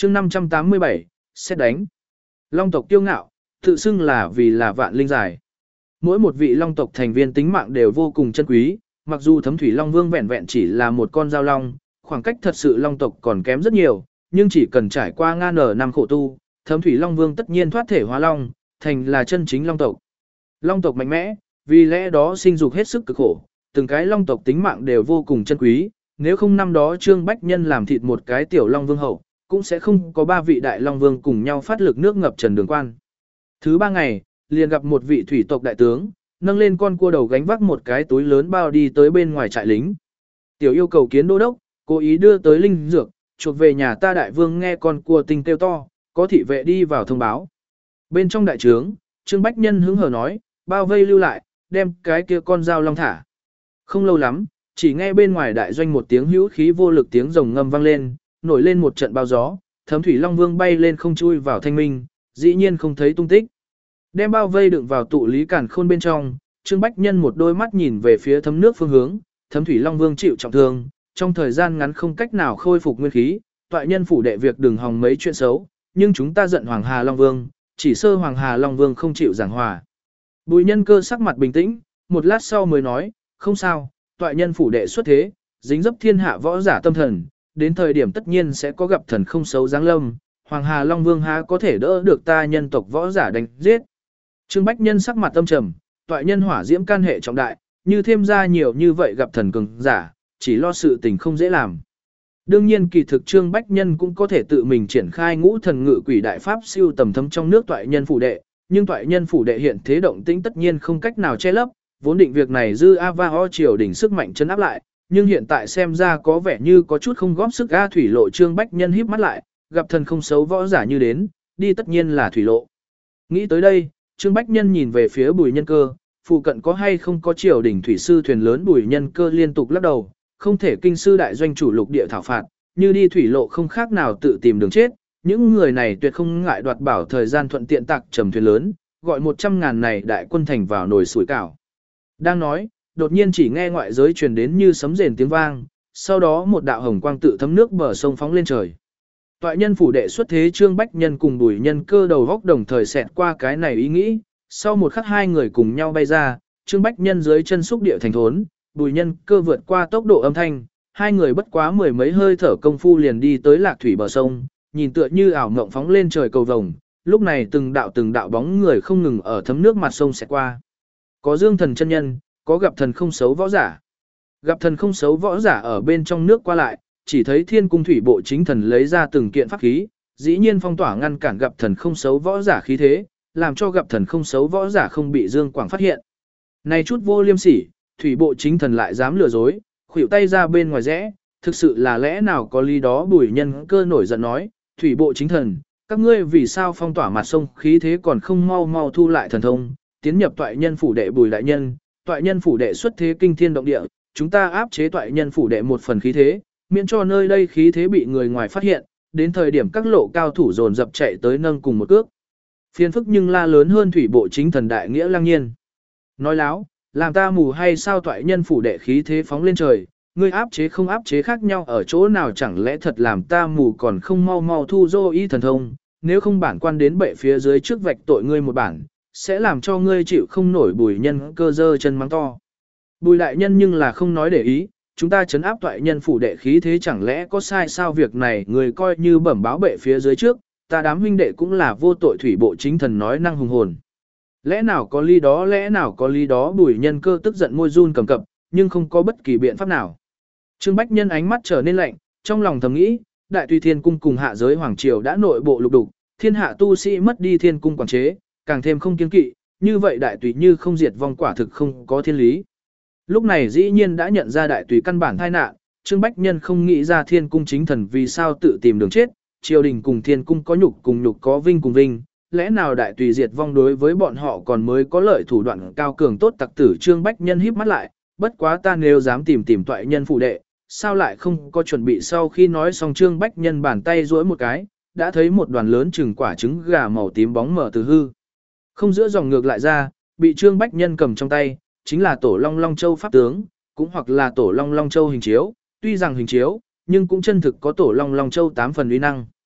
chương 587, xét đánh. Long tộc kiêu ngạo, tự xưng là vì là vạn linh giải. Mỗi một vị long tộc thành viên tính mạng đều vô cùng chân quý, mặc dù Thấm Thủy Long Vương vẹn vẹn chỉ là một con dao long, khoảng cách thật sự long tộc còn kém rất nhiều, nhưng chỉ cần trải qua ngàn năm khổ tu, Thấm Thủy Long Vương tất nhiên thoát thể hóa long, thành là chân chính long tộc. Long tộc mạnh mẽ, vì lẽ đó sinh dục hết sức cực khổ, từng cái long tộc tính mạng đều vô cùng chân quý, nếu không năm đó Trương Bách Nhân làm thịt một cái tiểu long vương hậu, cũng sẽ không có 3 vị đại long vương cùng nhau phát lực nước ngập trần đường quan. Thứ 3 ngày, liền gặp một vị thủy tộc đại tướng, nâng lên con cua đầu gánh vác một cái túi lớn bao đi tới bên ngoài trại lính. Tiểu yêu cầu kiến đô đốc, cố ý đưa tới linh dược, chuộc về nhà ta đại vương nghe con cua tinh kêu to, có thị vệ đi vào thông báo. Bên trong đại trướng, Trương Bách Nhân hứng hờ nói, bao vây lưu lại, đem cái kia con dao long thả. Không lâu lắm, chỉ nghe bên ngoài đại doanh một tiếng hữu khí vô lực tiếng rồng ngâm vang lên, nổi lên một trận bao gió, Thấm Thủy Long Vương bay lên không chui vào thanh minh, dĩ nhiên không thấy tung tích. Đem bao vây đựng vào tụ lý cản khôn bên trong, Trương Bách Nhân một đôi mắt nhìn về phía thấm nước phương hướng, Thấm Thủy Long Vương chịu trọng thương, trong thời gian ngắn không cách nào khôi phục nguyên khí, toại nhân phủ đệ việc đừng hòng mấy chuyện xấu, nhưng chúng ta giận Hoàng Hà Long Vương, chỉ sơ Hoàng Hà Long Vương không chịu giảng hòa. Bùi Nhân Cơ sắc mặt bình tĩnh, một lát sau mới nói, không sao, toại nhân phủ đệ xuất thế, dính dấp thiên hạ võ giả tâm thần, đến thời điểm tất nhiên sẽ có gặp thần không xấu giáng lâm, Hoàng Hà Long Vương há có thể đỡ được ta nhân tộc võ giả đánh giết. Trương Bách Nhân sắc mặt tâm trầm, toại nhân hỏa diễm can hệ trọng đại, như thêm ra nhiều như vậy gặp thần cường giả, chỉ lo sự tình không dễ làm. Đương nhiên kỳ thực Trương Bách Nhân cũng có thể tự mình triển khai ngũ thần ngự quỷ đại pháp siêu tầm thấm trong nước toại nhân phủ đệ, nhưng toại nhân phủ đệ hiện thế động tĩnh tất nhiên không cách nào che lấp, vốn định việc này dư Ava triều đỉnh sức mạnh chấn áp lại, nhưng hiện tại xem ra có vẻ như có chút không góp sức A thủy lộ. Trương Bách Nhân híp mắt lại, gặp thần không xấu võ giả như đến, đi tất nhiên là thủy lộ. Nghĩ tới đây, Trương Bách Nhân nhìn về phía Bùi Nhân Cơ, phụ cận có hay không có triều đỉnh thủy sư thuyền lớn. Bùi Nhân Cơ liên tục lắc đầu, không thể kinh sư đại doanh chủ lục địa thảo phạt, như đi thủy lộ không khác nào tự tìm đường chết, những người này tuyệt không ngại đoạt bảo thời gian thuận tiện tạc trầm thuyền lớn, gọi 100.000 này đại quân thành vào nồi sủi cảo. Đang nói, đột nhiên chỉ nghe ngoại giới truyền đến như sấm rền tiếng vang, sau đó một đạo hồng quang tự thấm nước bờ sông phóng lên trời. Toại nhân phủ đệ xuất thế Trương Bách Nhân cùng Bùi Nhân Cơ đầu góc đồng thời xẹt qua cái này ý nghĩ, sau một khắc hai người cùng nhau bay ra, Trương Bách Nhân dưới chân xúc địa thành thốn, Bùi Nhân Cơ vượt qua tốc độ âm thanh, hai người bất quá mười mấy hơi thở công phu liền đi tới lạc thủy bờ sông, nhìn tựa như ảo mộng phóng lên trời cầu vồng, lúc này từng đạo bóng người không ngừng ở thấm nước mặt sông xẹt qua. Có dương thần chân nhân, có gặp thần không xấu võ giả. Gặp thần không xấu võ giả ở bên trong nước qua lại, chỉ thấy Thiên Cung Thủy Bộ chính thần lấy ra từng kiện pháp khí, dĩ nhiên phong tỏa ngăn cản gặp thần không xấu võ giả khí thế, làm cho gặp thần không xấu võ giả không bị Dương Quảng phát hiện. Này chút vô liêm sỉ, Thủy Bộ chính thần lại dám lừa dối, khuỷu tay ra bên ngoài rẽ, thực sự là lẽ nào có lý đó. Bùi Nhân Cơ nổi giận nói, Thủy Bộ chính thần, các ngươi vì sao phong tỏa mặt sông khí thế còn không mau mau thu lại thần thông, tiến nhập toại nhân phủ đệ. Bùi đại nhân, toại nhân phủ đệ xuất thế kinh thiên động địa, chúng ta áp chế toại nhân phủ đệ một phần khí thế, miễn cho nơi đây khí thế bị người ngoài phát hiện, đến thời điểm các lộ cao thủ dồn dập chạy tới nâng cùng một cước. Phiền phức nhưng la lớn hơn. Thủy Bộ chính thần đại nghĩa lăng nhiên. Nói láo, làm ta mù hay sao? Toại nhân phủ đệ khí thế phóng lên trời, ngươi áp chế không áp chế khác nhau ở chỗ nào? Chẳng lẽ thật làm ta mù còn không mau mau thu dô y thần thông, nếu không bản quan đến bệ phía dưới trước vạch tội ngươi một bản, sẽ làm cho ngươi chịu không nổi. Bùi Nhân Cơ giơ chân mắng to. Bùi đại nhân nhưng là không nói để ý, chúng ta trấn áp toại nhân phủ đệ khí thế chẳng lẽ có sai sao? Việc này người coi như bẩm báo bệ phía dưới trước, ta đám huynh đệ cũng là vô tội. Thủy Bộ chính thần nói năng hùng hồn. Lẽ nào có lý đó, lẽ nào có lý đó. Bùi Nhân Cơ tức giận môi run cầm cập, nhưng không có bất kỳ biện pháp nào. Trương Bách Nhân ánh mắt trở nên lạnh, trong lòng thầm nghĩ, Đại Tùy Thiên Cung cùng hạ giới hoàng triều đã nội bộ lục đục, thiên hạ tu sĩ mất đi thiên cung quản chế, càng thêm không kiêng kỵ, như vậy Đại Tùy như không diệt vong quả thực không có thiên lý. Lúc này dĩ nhiên đã nhận ra Đại Tùy căn bản tai nạn, Trương Bách Nhân không nghĩ ra Thiên Cung chính thần vì sao tự tìm đường chết, triều đình cùng Thiên Cung có nhục cùng nhục, có vinh cùng vinh, lẽ nào Đại Tùy diệt vong đối với bọn họ còn mới có lợi thủ đoạn cao cường tốt tặc tử. Trương Bách Nhân híp mắt lại, bất quá ta nếu dám tìm toại nhân phủ đệ, sao lại không có chuẩn bị? Sau khi nói xong Trương Bách Nhân bàn tay duỗi một cái, đã thấy một đoàn lớn chừng quả trứng gà màu tím bóng mở từ hư không giữa dòng ngược lại ra, bị Trương Bách Nhân cầm trong tay, chính là Tổ Long Long Châu pháp tướng, cũng hoặc là Tổ Long Long Châu hình chiếu, tuy rằng hình chiếu, nhưng cũng chân thực có Tổ Long Long Châu 8 phần uy năng.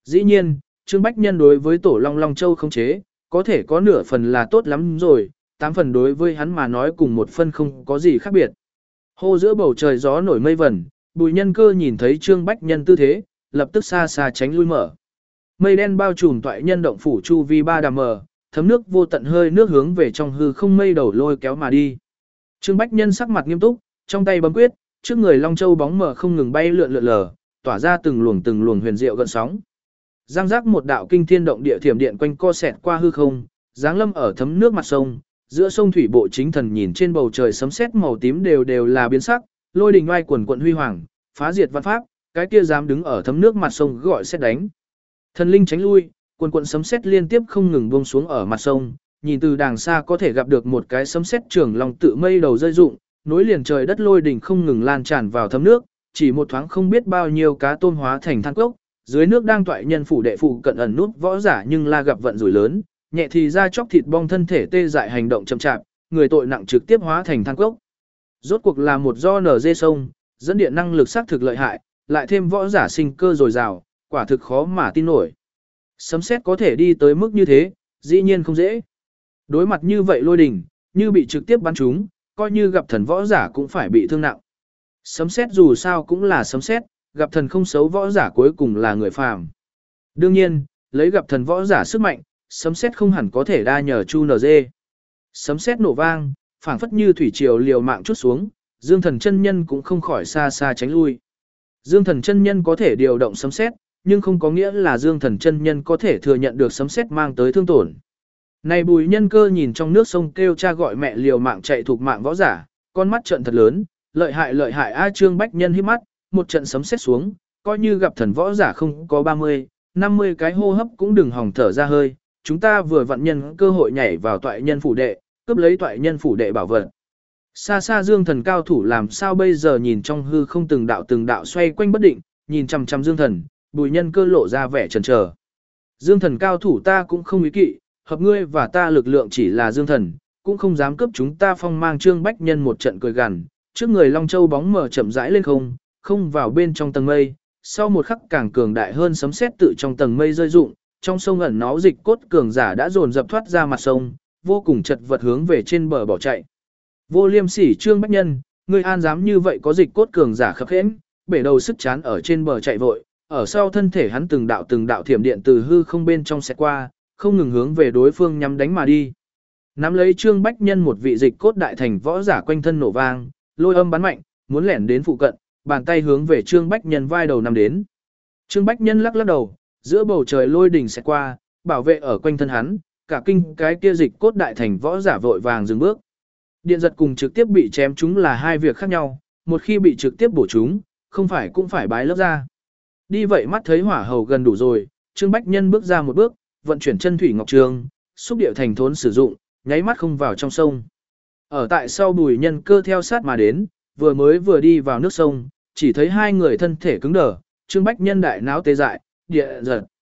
Dĩ nhiên, Trương Bách Nhân đối với tổ Long Long Châu không chế, có thể có nửa phần là tốt lắm rồi, 8 phần đối với hắn mà nói cùng một phân không có gì khác biệt. Hô giữa bầu trời gió nổi mây vẩn, Bùi Nhân Cơ nhìn thấy Trương Bách Nhân tư thế, lập tức xa xa tránh lui mở. Mây đen bao trùm toại nhân động phủ chu vi 3 đàm mờ, thấm nước vô tận hơi nước hướng về trong hư không mây đầu lôi kéo mà đi. Trương Bách Nhân sắc mặt nghiêm túc, trong tay bấm quyết, trước người Long Châu bóng mờ không ngừng bay lượn lượn lờ, tỏa ra từng luồng huyền diệu gợn sóng. Giang giác một đạo kinh thiên động địa thiểm điện quanh co xẹt qua hư không, giáng lâm ở thấm nước mặt sông, giữa sông thủy bộ chính thần nhìn trên bầu trời sấm sét màu tím đều là biến sắc, lôi đình oai quần quận huy hoàng, phá diệt văn pháp, cái kia dám đứng ở thấm nước mặt sông gọi sét đánh. Thần linh tránh lui, quần sấm sét liên tiếp không ngừng buông xuống ở mặt sông, nhìn từ đàng xa có thể gặp được một cái sấm sét trường long tự mây đầu rơi rụng, nối liền trời đất lôi đỉnh không ngừng lan tràn vào thấm nước, chỉ một thoáng không biết bao nhiêu cá tôm hóa thành than cốc, dưới nước đang toại nhân phủ đệ phụ cận ẩn nút võ giả nhưng la gặp vận rủi lớn, nhẹ thì ra chóc thịt bong thân thể tê dại hành động chậm chạp, người tội nặng trực tiếp hóa thành than cốc. Rốt cuộc là một do nở dê sông, dẫn điện năng lực xác thực lợi hại, lại thêm võ giả sinh cơ dồi dào, quả thực khó mà tin nổi. Sấm sét có thể đi tới mức như thế, dĩ nhiên không dễ. Đối mặt như vậy lôi đình, như bị trực tiếp bắn trúng, coi như gặp thần võ giả cũng phải bị thương nặng. Sấm sét dù sao cũng là sấm sét, gặp thần không xấu võ giả cuối cùng là người phàm. Đương nhiên, lấy gặp thần võ giả sức mạnh, sấm sét không hẳn có thể đa nhờ chu nở dê. Sấm sét nổ vang, phảng phất như thủy triều liều mạng chút xuống, Dương Thần chân nhân cũng không khỏi xa xa tránh lui. Dương Thần chân nhân có thể điều động sấm sét, nhưng không có nghĩa là Dương Thần chân nhân có thể thừa nhận được sấm sét mang tới thương tổn. Này Bùi Nhân Cơ nhìn trong nước sông kêu cha gọi mẹ liều mạng chạy thuộc mạng võ giả, con mắt trợn thật lớn, lợi hại a Trương Bách Nhân híp mắt, một trận sấm sét xuống, coi như gặp thần võ giả không có 30, 50 cái hô hấp cũng đừng hòng thở ra hơi, chúng ta vừa vặn nhân cơ hội nhảy vào toại nhân phủ đệ, cướp lấy toại nhân phủ đệ bảo vật. Xa xa Dương Thần cao thủ làm sao bây giờ nhìn trong hư không từng đạo xoay quanh bất định, nhìn chằm chằm Dương Thần, Bùi Nhân Cơ lộ ra vẻ chần chờ. Dương Thần cao thủ ta cũng không ý kỵ, hợp ngươi và ta lực lượng chỉ là Dương Thần, cũng không dám cướp chúng ta phong mang Trương Bách Nhân một trận cười gằn, trước người Long Châu bóng mờ chậm rãi lên không vào bên trong tầng mây, sau một khắc càng cường đại hơn sấm sét tự trong tầng mây rơi rụng, trong sông ẩn náu dịch cốt cường giả đã dồn dập thoát ra mặt sông, vô cùng chật vật hướng về trên bờ bỏ chạy. Vô Liêm Sỉ Trương Bách Nhân, ngươi an dám như vậy có dịch cốt cường giả khập khiễng, bể đầu sức chán ở trên bờ chạy vội, ở sau thân thể hắn từng đạo thiểm điện từ hư không bên trong xẹt qua, không ngừng hướng về đối phương nhắm đánh mà đi. Nắm lấy Trương Bách Nhân một vị dịch cốt đại thành võ giả quanh thân nổ vang, lôi âm bắn mạnh, muốn lẻn đến phụ cận, bàn tay hướng về Trương Bách Nhân vai đầu nằm đến. Trương Bách Nhân lắc đầu, giữa bầu trời lôi đỉnh xẹt qua, bảo vệ ở quanh thân hắn, cả kinh cái kia dịch cốt đại thành võ giả vội vàng dừng bước. Điện giật cùng trực tiếp bị chém chúng là hai việc khác nhau, một khi bị trực tiếp bổ chúng, không phải cũng phải bái lớp ra. Đi vậy mắt thấy hỏa hầu gần đủ rồi, Trương Bách Nhân bước ra một bước, vận chuyển chân thủy ngọc trường, xúc điệu thành thốn sử dụng, nháy mắt không vào trong sông. Ở tại sau Bùi Nhân Cơ theo sát mà đến, vừa đi vào nước sông, chỉ thấy hai người thân thể cứng đờ, Trương Bách Nhân đại náo tê dại, địa giật.